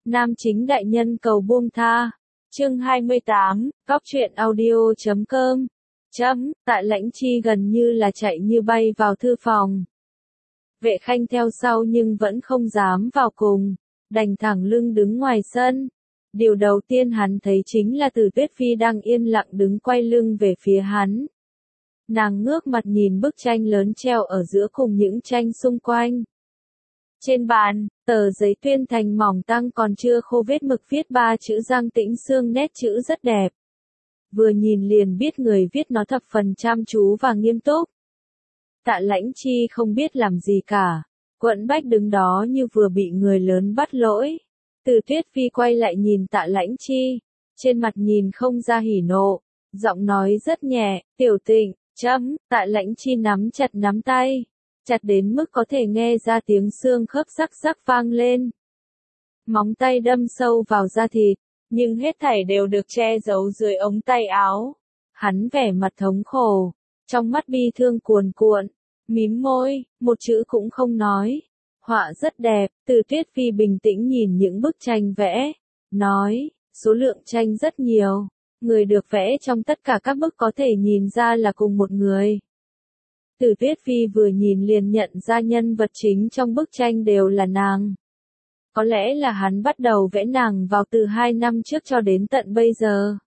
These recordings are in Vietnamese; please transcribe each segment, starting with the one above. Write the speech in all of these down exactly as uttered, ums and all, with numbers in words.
Nam chính đại nhân cầu buông tha. Chương hai mươi tám, Cóc truyện audio chấm com. Chấm, Tạ Lãnh Chi gần như là chạy như bay vào thư phòng. Vệ Khanh theo sau nhưng vẫn không dám vào cùng, đành thẳng lưng đứng ngoài sân. Điều đầu tiên hắn thấy chính là Từ Tuyết Phi đang yên lặng đứng quay lưng về phía hắn. Nàng ngước mặt nhìn bức tranh lớn treo ở giữa cùng những tranh xung quanh. Trên bàn, tờ giấy tuyên thành mỏng tăng còn chưa khô vết mực viết ba chữ Giang Tĩnh Sương, nét chữ rất đẹp. Vừa nhìn liền biết người viết nó thập phần chăm chú và nghiêm túc. Tạ Lãnh Chi không biết làm gì cả, quẫn bách đứng đó như vừa bị người lớn bắt lỗi. Từ Tuyết Phi quay lại nhìn Tạ Lãnh Chi, trên mặt nhìn không ra hỉ nộ, giọng nói rất nhẹ, "Tiểu Tịnh." Chấm, Tạ Lãnh Chi nắm chặt nắm tay, chặt đến mức có thể nghe ra tiếng xương khớp rắc rắc vang lên. Móng tay đâm sâu vào da thịt, nhưng hết thảy đều được che giấu dưới ống tay áo. Hắn vẻ mặt thống khổ, trong mắt bi thương cuồn cuộn, mím môi, một chữ cũng không nói. Họa rất đẹp. Từ Tuyết Phi bình tĩnh nhìn những bức tranh vẽ, nói, số lượng tranh rất nhiều. Người được vẽ trong tất cả các bức có thể nhìn ra là cùng một người. Từ Tuyết Phi vừa nhìn liền nhận ra nhân vật chính trong bức tranh đều là nàng. Có lẽ là hắn bắt đầu vẽ nàng vào từ hai năm trước cho đến tận bây giờ.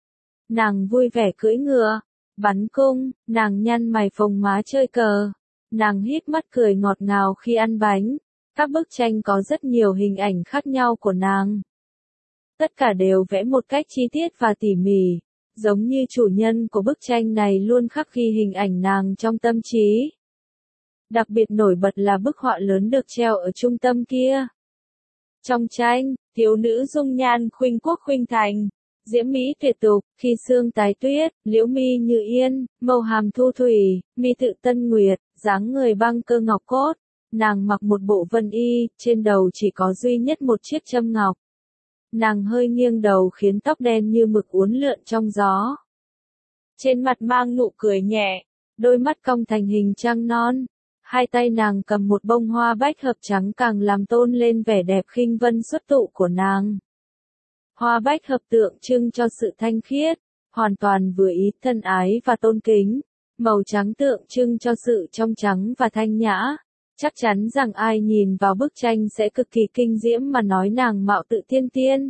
Nàng vui vẻ cưỡi ngựa, bắn cung, nàng nhăn mày phồng má chơi cờ, nàng híp mắt cười ngọt ngào khi ăn bánh. Các bức tranh có rất nhiều hình ảnh khác nhau của nàng. Tất cả đều vẽ một cách chi tiết và tỉ mỉ, giống như chủ nhân của bức tranh này luôn khắc ghi hình ảnh nàng trong tâm trí. Đặc biệt nổi bật là bức họa lớn được treo ở trung tâm kia. Trong tranh, thiếu nữ dung nhan khuynh quốc khuynh thành, diễm mỹ tuyệt tục, khi sương tái tuyết, liễu mi như yên, màu hàm thu thủy, mi tự tân nguyệt, dáng người băng cơ ngọc cốt. Nàng mặc một bộ vân y, trên đầu chỉ có duy nhất một chiếc châm ngọc. Nàng hơi nghiêng đầu khiến tóc đen như mực uốn lượn trong gió. Trên mặt mang nụ cười nhẹ, đôi mắt cong thành hình trăng non. Hai tay nàng cầm một bông hoa bách hợp trắng càng làm tôn lên vẻ đẹp khinh vân xuất tụ của nàng. Hoa bách hợp tượng trưng cho sự thanh khiết, hoàn toàn vừa ý, thân ái và tôn kính. Màu trắng tượng trưng cho sự trong trắng và thanh nhã. Chắc chắn rằng ai nhìn vào bức tranh sẽ cực kỳ kinh diễm mà nói nàng mạo tự tiên tiên.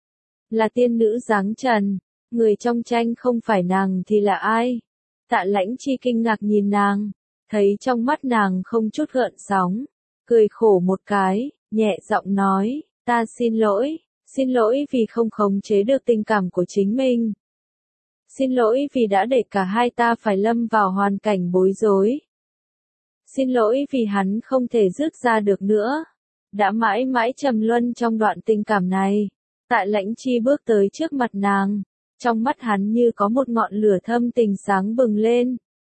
Là tiên nữ dáng trần, người trong tranh không phải nàng thì là ai? Tạ Lãnh Chi kinh ngạc nhìn nàng, thấy trong mắt nàng không chút gợn sóng, cười khổ một cái, nhẹ giọng nói, ta xin lỗi, xin lỗi vì không khống chế được tình cảm của chính mình. Xin lỗi vì đã để cả hai ta phải lâm vào hoàn cảnh bối rối. Xin lỗi vì hắn không thể dứt ra được nữa. Đã mãi mãi trầm luân trong đoạn tình cảm này. Tạ Lãnh Chi bước tới trước mặt nàng. Trong mắt hắn như có một ngọn lửa thâm tình sáng bừng lên.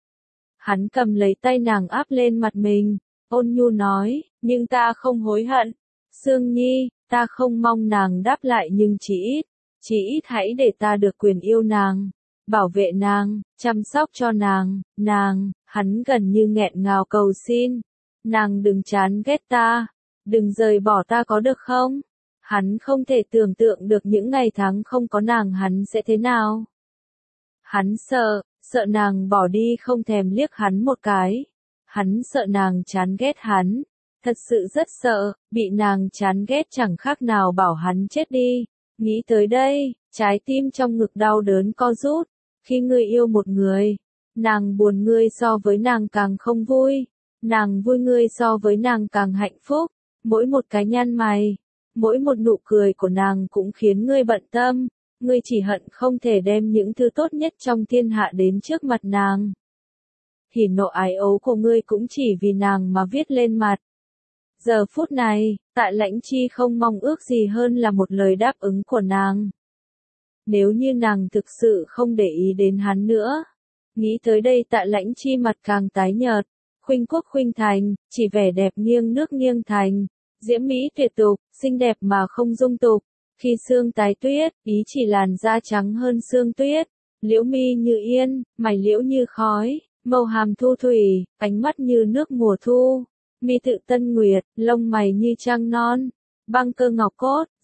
Hắn cầm lấy tay nàng áp lên mặt mình. Ôn nhu nói, nhưng ta không hối hận. Sương Nhi, ta không mong nàng đáp lại nhưng chỉ ít. Chỉ ít hãy để ta được quyền yêu nàng. Bảo vệ nàng, chăm sóc cho nàng, nàng, hắn gần như nghẹn ngào cầu xin. Nàng đừng chán ghét ta, đừng rời bỏ ta có được không? Hắn không thể tưởng tượng được những ngày tháng không có nàng hắn sẽ thế nào. Hắn sợ, sợ nàng bỏ đi không thèm liếc hắn một cái. Hắn sợ nàng chán ghét hắn, thật sự rất sợ, bị nàng chán ghét chẳng khác nào bảo hắn chết đi. Nghĩ tới đây, trái tim trong ngực đau đớn co rút. Khi ngươi yêu một người, nàng buồn ngươi so với nàng càng không vui, nàng vui ngươi so với nàng càng hạnh phúc, mỗi một cái nhăn mày, mỗi một nụ cười của nàng cũng khiến ngươi bận tâm, ngươi chỉ hận không thể đem những thứ tốt nhất trong thiên hạ đến trước mặt nàng. Hỉ nộ ái ấu của ngươi cũng chỉ vì nàng mà viết lên mặt. Giờ phút này, Tạ Lãnh Chi không mong ước gì hơn là một lời đáp ứng của nàng. Nếu như nàng thực sự không để ý đến hắn nữa. Nghĩ tới đây Tạ Lãnh Chi mặt càng tái nhợt. Khuynh quốc khuynh thành, chỉ vẻ đẹp nghiêng nước nghiêng thành. Diễm mỹ tuyệt tục, xinh đẹp mà không dung tục. Khi sương tái tuyết, ý chỉ làn da trắng hơn sương tuyết. Liễu mi như yên, mày liễu như khói. Màu hàm thu thủy, ánh mắt như nước mùa thu. Mi tự tân nguyệt, lông mày như trăng non. Băng cơ ngọc cốt,